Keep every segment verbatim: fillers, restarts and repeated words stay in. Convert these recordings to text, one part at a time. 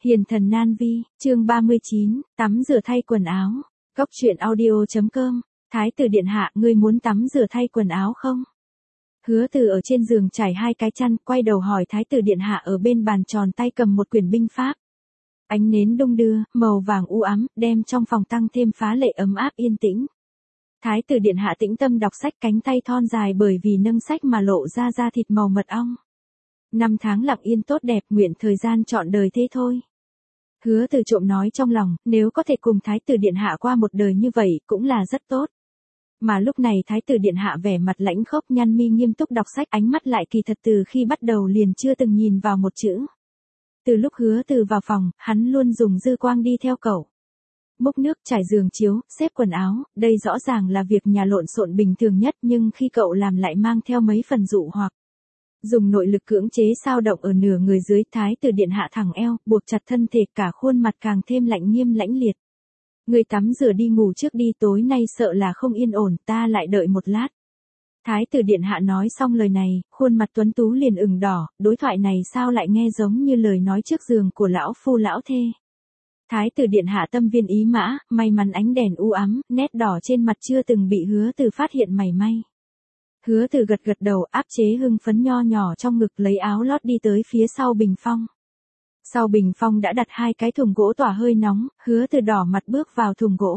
Hiền thần nan vi, chương ba mươi chín, tắm rửa thay quần áo. Góc truyện audio.com, Thái tử điện hạ, ngươi muốn tắm rửa thay quần áo không? Hứa Từ ở trên giường trải hai cái chăn, quay đầu hỏi Thái tử điện hạ ở bên bàn tròn tay cầm một quyển binh pháp. Ánh nến đung đưa, màu vàng u ám, đem trong phòng tăng thêm phá lệ ấm áp yên tĩnh. Thái tử điện hạ tĩnh tâm đọc sách, cánh tay thon dài bởi vì nâng sách mà lộ ra da thịt màu mật ong. Năm tháng lặng yên tốt đẹp, nguyện thời gian trọn đời thế thôi. Hứa Từ trộm nói trong lòng, nếu có thể cùng Thái tử điện hạ qua một đời như vậy, cũng là rất tốt. Mà lúc này Thái tử điện hạ vẻ mặt lãnh khốc, nhăn mi nghiêm túc đọc sách, ánh mắt lại kỳ thật từ khi bắt đầu liền chưa từng nhìn vào một chữ. Từ lúc Hứa Từ vào phòng, hắn luôn dùng dư quang đi theo cậu. Múc nước, trải giường chiếu, xếp quần áo, đây rõ ràng là việc nhà lộn xộn bình thường nhất, nhưng khi cậu làm lại mang theo mấy phần dụ hoặc. Dùng nội lực cưỡng chế sao động ở nửa người dưới. Thái tử điện hạ thẳng eo, buộc chặt thân thể, cả khuôn mặt càng thêm lạnh nghiêm lãnh liệt. Người tắm rửa đi ngủ trước đi, tối nay sợ là không yên ổn, ta lại đợi một lát. Thái tử điện hạ nói xong lời này, khuôn mặt tuấn tú liền ửng đỏ, đối thoại này sao lại nghe giống như lời nói trước giường của lão phu lão thê. Thái tử điện hạ tâm viên ý mã, may mắn ánh đèn u ám, nét đỏ trên mặt chưa từng bị Hứa Từ phát hiện mảy may. Hứa Từ gật gật đầu, áp chế hưng phấn nho nhỏ trong ngực, lấy áo lót đi tới phía sau bình phong. Sau bình phong đã đặt hai cái thùng gỗ tỏa hơi nóng, Hứa Từ đỏ mặt bước vào thùng gỗ.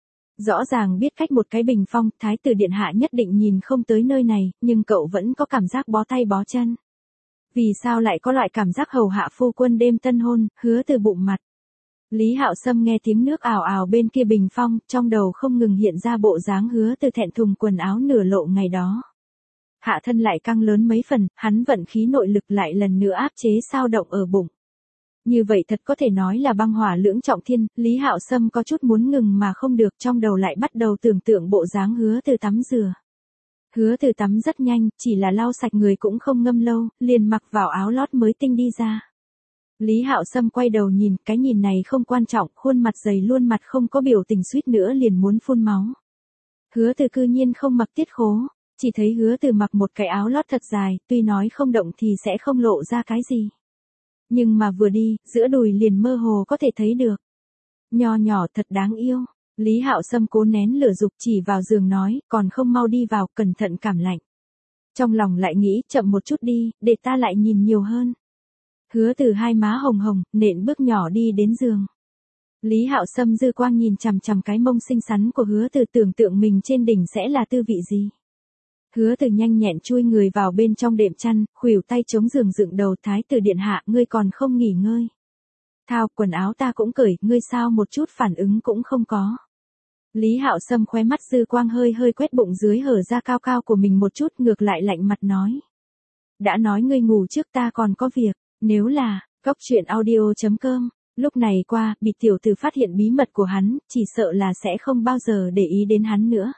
Rõ ràng biết cách một cái bình phong, Thái tử điện hạ nhất định nhìn không tới nơi này, nhưng cậu vẫn có cảm giác bó tay bó chân. Vì sao lại có loại cảm giác hầu hạ phu quân đêm tân hôn? Hứa Từ bụng mặt. Lý Hạo Sâm nghe tiếng nước ào ào bên kia bình phong, trong đầu không ngừng hiện ra bộ dáng Hứa Từ thẹn thùng quần áo nửa lộ ngày đó. Hạ thân lại căng lớn mấy phần, hắn vận khí nội lực lại lần nữa áp chế sao động ở bụng. Như vậy thật có thể nói là băng hỏa lưỡng trọng thiên. Lý Hạo Sâm có chút muốn ngừng mà không được, trong đầu lại bắt đầu tưởng tượng bộ dáng Hứa Từ tắm rửa. Hứa Từ tắm rất nhanh, chỉ là lau sạch người cũng không ngâm lâu, liền mặc vào áo lót mới tinh đi ra. Lý Hạo Sâm quay đầu nhìn, cái nhìn này không quan trọng, khuôn mặt dày luôn mặt không có biểu tình, suýt nữa liền muốn phun máu. Hứa Từ cư nhiên không mặc tiết khố, chỉ thấy Hứa Từ mặc một cái áo lót thật dài, tuy nói không động thì sẽ không lộ ra cái gì. Nhưng mà vừa đi, giữa đùi liền mơ hồ có thể thấy được. Nho nhỏ thật đáng yêu. Lý Hạo Sâm cố nén lửa dục chỉ vào giường nói, còn không mau đi vào, cẩn thận cảm lạnh. Trong lòng lại nghĩ, chậm một chút đi, để ta lại nhìn nhiều hơn. Hứa Từ hai má hồng hồng, nện bước nhỏ đi đến giường. Lý Hạo Sâm dư quang nhìn chằm chằm cái mông xinh xắn của Hứa Từ, tưởng tượng mình trên đỉnh sẽ là tư vị gì. Hứa Từ nhanh nhẹn chui người vào bên trong đệm chăn, khuỷu tay chống giường dựng đầu. Thái tử điện hạ, ngươi còn không nghỉ ngơi. Thao, quần áo ta cũng cởi, ngươi sao một chút phản ứng cũng không có. Lý Hạo Sâm khóe mắt dư quang hơi hơi quét bụng dưới hở ra cao cao của mình một chút, ngược lại lạnh mặt nói. Đã nói ngươi ngủ trước, ta còn có việc. Nếu là, góc truyện audio.com, lúc này qua, bị tiểu tử phát hiện bí mật của hắn, chỉ sợ là sẽ không bao giờ để ý đến hắn nữa.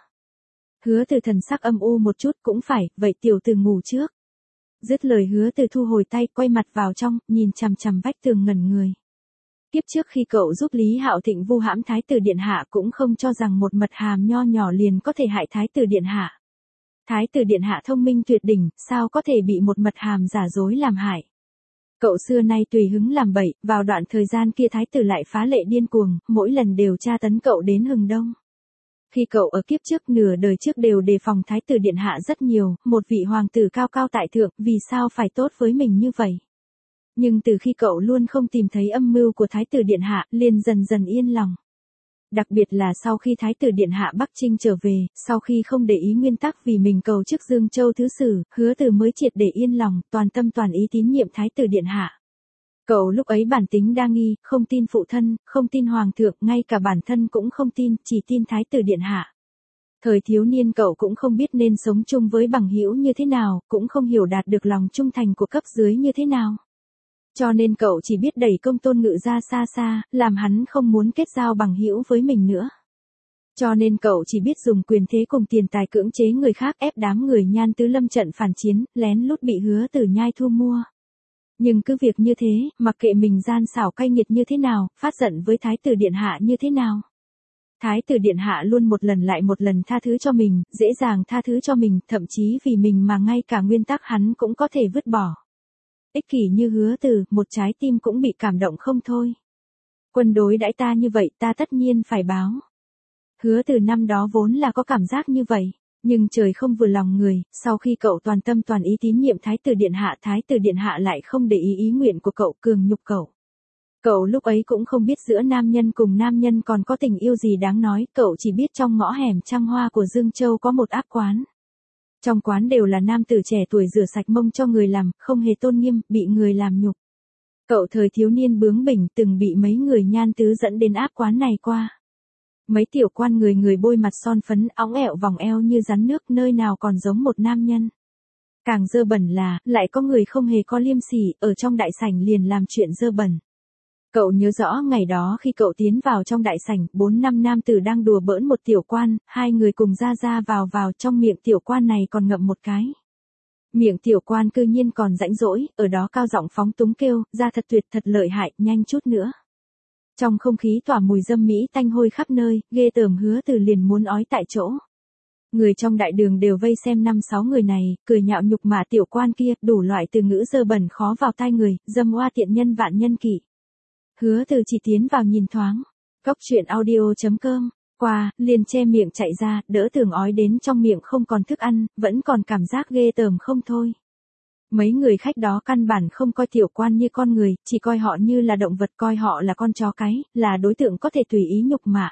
Hứa Từ thần sắc âm u một chút, cũng phải, vậy tiểu tử ngủ trước. Dứt lời Hứa Từ thu hồi tay, quay mặt vào trong, nhìn chằm chằm vách tường ngẩn người. Kiếp trước khi cậu giúp Lý Hạo Thịnh vu hãm Thái tử điện hạ cũng không cho rằng một mật hàm nho nhỏ liền có thể hại Thái tử điện hạ. Thái tử điện hạ thông minh tuyệt đỉnh, sao có thể bị một mật hàm giả dối làm hại. Cậu xưa nay tùy hứng làm bậy, vào đoạn thời gian kia Thái tử lại phá lệ điên cuồng, mỗi lần đều tra tấn cậu đến hừng đông. Khi cậu ở kiếp trước nửa đời trước đều đề phòng Thái tử điện hạ rất nhiều, một vị hoàng tử cao cao tại thượng, vì sao phải tốt với mình như vậy. Nhưng từ khi cậu luôn không tìm thấy âm mưu của Thái tử điện hạ, liền dần dần yên lòng. Đặc biệt là sau khi Thái tử điện hạ Bắc Trinh trở về, sau khi không để ý nguyên tắc vì mình cầu chức Dương Châu thứ sử, Hứa Từ mới triệt để yên lòng, toàn tâm toàn ý tín nhiệm Thái tử điện hạ. Cậu lúc ấy bản tính đa nghi, không tin phụ thân, không tin hoàng thượng, ngay cả bản thân cũng không tin, chỉ tin Thái tử điện hạ. Thời thiếu niên cậu cũng không biết nên sống chung với bằng hữu như thế nào, cũng không hiểu đạt được lòng trung thành của cấp dưới như thế nào. Cho nên cậu chỉ biết đẩy Công Tôn Ngự ra xa xa, làm hắn không muốn kết giao bằng hữu với mình nữa. Cho nên cậu chỉ biết dùng quyền thế cùng tiền tài cưỡng chế người khác, ép đám người Nhan Tứ Lâm trận phản chiến, lén lút bị Hứa Từ nhai thu mua. Nhưng cứ việc như thế, mặc kệ mình gian xảo cay nghiệt như thế nào, phát giận với Thái tử điện hạ như thế nào. Thái tử điện hạ luôn một lần lại một lần tha thứ cho mình, dễ dàng tha thứ cho mình, thậm chí vì mình mà ngay cả nguyên tắc hắn cũng có thể vứt bỏ. ích kỷ như Hứa Từ, một trái tim cũng bị cảm động không thôi. Quân đối đãi ta như vậy ta tất nhiên phải báo. Hứa Từ năm đó vốn là có cảm giác như vậy, nhưng trời không vừa lòng người, sau khi cậu toàn tâm toàn ý tín nhiệm Thái tử Điện Hạ, Thái tử Điện Hạ lại không để ý ý nguyện của cậu, cường nhục cậu. Cậu lúc ấy cũng không biết giữa nam nhân cùng nam nhân còn có tình yêu gì đáng nói, cậu chỉ biết trong ngõ hẻm Trăng Hoa của Dương Châu có một áp quán. Trong quán đều là nam tử trẻ tuổi rửa sạch mông cho người làm, không hề tôn nghiêm, bị người làm nhục. Cậu thời thiếu niên bướng bỉnh từng bị mấy người nhan tứ dẫn đến áp quán này qua. Mấy tiểu quan người người bôi mặt son phấn, óng ẹo vòng eo như rắn nước, nơi nào còn giống một nam nhân. Càng dơ bẩn là, lại có người không hề có liêm sỉ, ở trong đại sảnh liền làm chuyện dơ bẩn. Cậu nhớ rõ ngày đó khi cậu tiến vào trong đại sảnh, bốn năm nam tử đang đùa bỡn một tiểu quan, hai người cùng ra ra vào vào, trong miệng tiểu quan này còn ngậm một cái. Miệng tiểu quan cư nhiên còn rãnh rỗi, ở đó cao giọng phóng túng kêu, ra thật tuyệt, thật lợi hại, nhanh chút nữa. Trong không khí tỏa mùi dâm mỹ tanh hôi khắp nơi, ghê tởm. Hứa Từ liền muốn ói tại chỗ. Người trong đại đường đều vây xem năm sáu người này, cười nhạo nhục mạ tiểu quan kia, đủ loại từ ngữ dơ bẩn khó vào tai người, dâm oa tiện nhân vạn nhân kỵ. Hứa Từ chỉ tiến vào nhìn thoáng. Cóc truyện audio chấm com. Qua, liền che miệng chạy ra, đỡ tưởng ói đến trong miệng không còn thức ăn, vẫn còn cảm giác ghê tởm không thôi. Mấy người khách đó căn bản không coi tiểu quan như con người, chỉ coi họ như là động vật, coi họ là con chó cái, là đối tượng có thể tùy ý nhục mạ.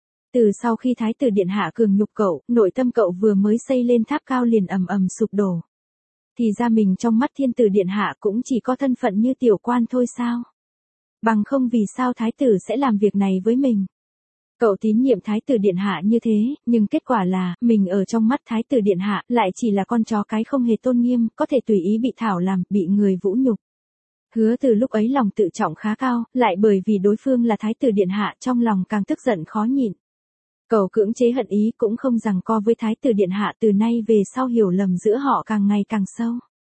Từ sau khi Thái tử Điện Hạ cường nhục cậu, nội tâm cậu vừa mới xây lên tháp cao liền ầm ầm sụp đổ. Thì ra mình trong mắt Thiên tử Điện Hạ cũng chỉ có thân phận như tiểu quan thôi sao? Bằng không vì sao Thái tử sẽ làm việc này với mình? Cậu tín nhiệm Thái tử Điện Hạ như thế, nhưng kết quả là, mình ở trong mắt Thái tử Điện Hạ, lại chỉ là con chó cái không hề tôn nghiêm, có thể tùy ý bị thảo làm, bị người vũ nhục. Hứa Từ lúc ấy lòng tự trọng khá cao, lại bởi vì đối phương là Thái tử Điện Hạ, trong lòng càng tức giận khó nhịn. Cậu cưỡng chế hận ý cũng không giằng co với Thái tử Điện Hạ, từ nay về sau hiểu lầm giữa họ càng ngày càng sâu.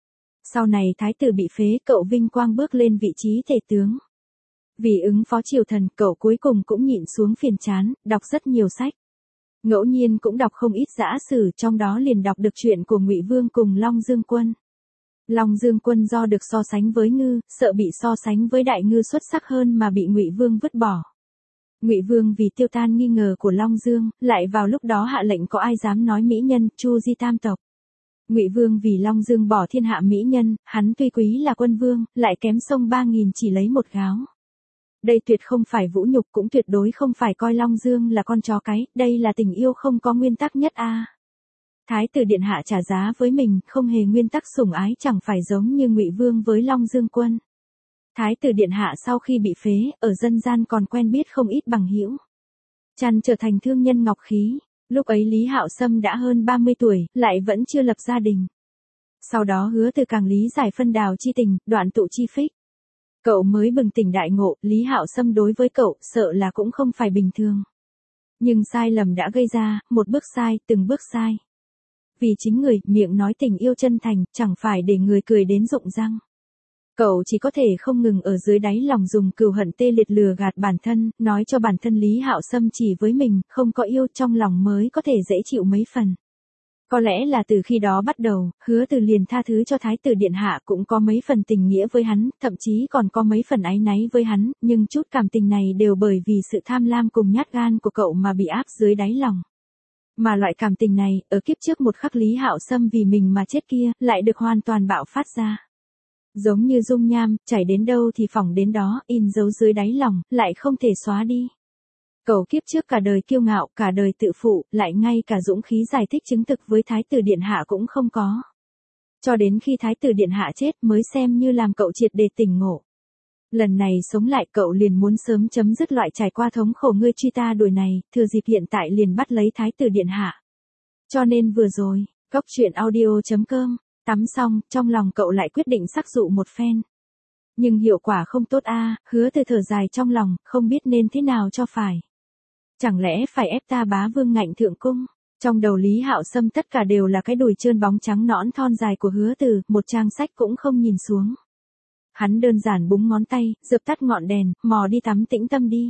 Sau này Thái tử bị phế, cậu vinh quang bước lên vị trí tể tướng. Vì ứng phó triều thần, cậu cuối cùng cũng nhịn xuống phiền chán, đọc rất nhiều sách. Ngẫu nhiên cũng đọc không ít dã sử, trong đó liền đọc được chuyện của Ngụy Vương cùng Long Dương Quân. Long Dương Quân do được so sánh với ngư, sợ bị so sánh với đại ngư xuất sắc hơn mà bị Ngụy Vương vứt bỏ. Ngụy Vương vì tiêu tan nghi ngờ của Long Dương, lại vào lúc đó hạ lệnh có ai dám nói mỹ nhân, chu di tam tộc. Ngụy Vương vì Long Dương bỏ thiên hạ mỹ nhân, hắn tuy quý là quân vương, lại kém sông ba nghìn chỉ lấy một gáo. Đây tuyệt không phải vũ nhục, cũng tuyệt đối không phải coi Long Dương là con chó cái, đây là tình yêu không có nguyên tắc nhất a. À. Thái tử Điện Hạ trả giá với mình, không hề nguyên tắc sủng ái, chẳng phải giống như Ngụy Vương với Long Dương Quân. Thái tử Điện Hạ sau khi bị phế, ở dân gian còn quen biết không ít bằng hữu. Chăn trở thành thương nhân ngọc khí, lúc ấy Lý Hạo Sâm đã hơn ba mươi tuổi, lại vẫn chưa lập gia đình. Sau đó Hứa Từ càng lý giải phân đào chi tình, đoạn tụ chi phích. Cậu mới bừng tỉnh đại ngộ, Lý Hạo Sâm đối với cậu, sợ là cũng không phải bình thường. Nhưng sai lầm đã gây ra, một bước sai, từng bước sai. Vì chính người, miệng nói tình yêu chân thành, chẳng phải để người cười đến rụng răng. Cậu chỉ có thể không ngừng ở dưới đáy lòng dùng cừu hận tê liệt lừa gạt bản thân, nói cho bản thân Lý Hạo Sâm chỉ với mình, không có yêu trong lòng mới có thể dễ chịu mấy phần. Có lẽ là từ khi đó bắt đầu, Hứa Từ liền tha thứ cho Thái tử Điện Hạ, cũng có mấy phần tình nghĩa với hắn, thậm chí còn có mấy phần áy náy với hắn, nhưng chút cảm tình này đều bởi vì sự tham lam cùng nhát gan của cậu mà bị áp dưới đáy lòng. Mà loại cảm tình này, ở kiếp trước một khắc Lý Hạo Sâm vì mình mà chết kia, lại được hoàn toàn bạo phát ra. Giống như dung nham, chảy đến đâu thì phỏng đến đó, in dấu dưới đáy lòng, lại không thể xóa đi. Cậu kiếp trước cả đời kiêu ngạo, cả đời tự phụ, lại ngay cả dũng khí giải thích chứng thực với Thái tử Điện Hạ cũng không có. Cho đến khi Thái tử Điện Hạ chết mới xem như làm cậu triệt để tỉnh ngộ. Lần này sống lại cậu liền muốn sớm chấm dứt loại trải qua thống khổ ngươi truy ta đuổi này, thừa dịp hiện tại liền bắt lấy Thái tử Điện Hạ. Cho nên vừa rồi, cóc truyện audio chấm com, tắm xong, trong lòng cậu lại quyết định sắc dụ một phen. Nhưng hiệu quả không tốt a, à, Hứa Từ thở dài trong lòng, không biết nên thế nào cho phải. Chẳng lẽ phải ép ta bá vương ngạnh thượng cung? Trong đầu Lý Hạo Sâm tất cả đều là cái đùi trơn bóng trắng nõn thon dài của Hứa Từ, một trang sách cũng không nhìn xuống. Hắn đơn giản búng ngón tay, dập tắt ngọn đèn, mò đi tắm tĩnh tâm đi.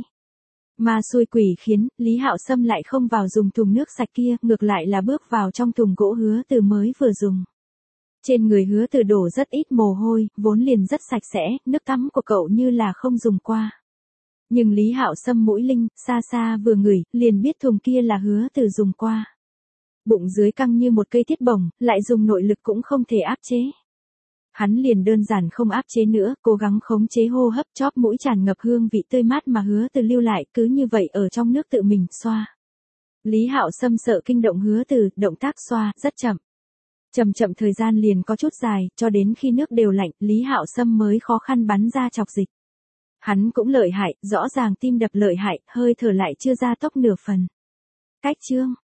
Mà xui quỷ khiến, Lý Hạo Sâm lại không vào dùng thùng nước sạch kia, ngược lại là bước vào trong thùng gỗ Hứa Từ mới vừa dùng. Trên người Hứa Từ đổ rất ít mồ hôi, vốn liền rất sạch sẽ, nước tắm của cậu như là không dùng qua. Nhưng Lý Hạo Sâm mũi linh, xa xa vừa ngửi, liền biết thùng kia là Hứa Từ dùng qua. Bụng dưới căng như một cây thiết bổng, lại dùng nội lực cũng không thể áp chế. Hắn liền đơn giản không áp chế nữa, cố gắng khống chế hô hấp, chóp mũi tràn ngập hương vị tươi mát mà Hứa Từ lưu lại, cứ như vậy ở trong nước tự mình xoa. Lý Hạo Sâm sợ kinh động Hứa Từ, động tác xoa rất chậm. Chậm chậm thời gian liền có chút dài, cho đến khi nước đều lạnh, Lý Hạo Sâm mới khó khăn bắn ra chọc dịch. Hắn cũng lợi hại, rõ ràng tim đập lợi hại, hơi thở lại chưa ra tốc nửa phần. Cách chương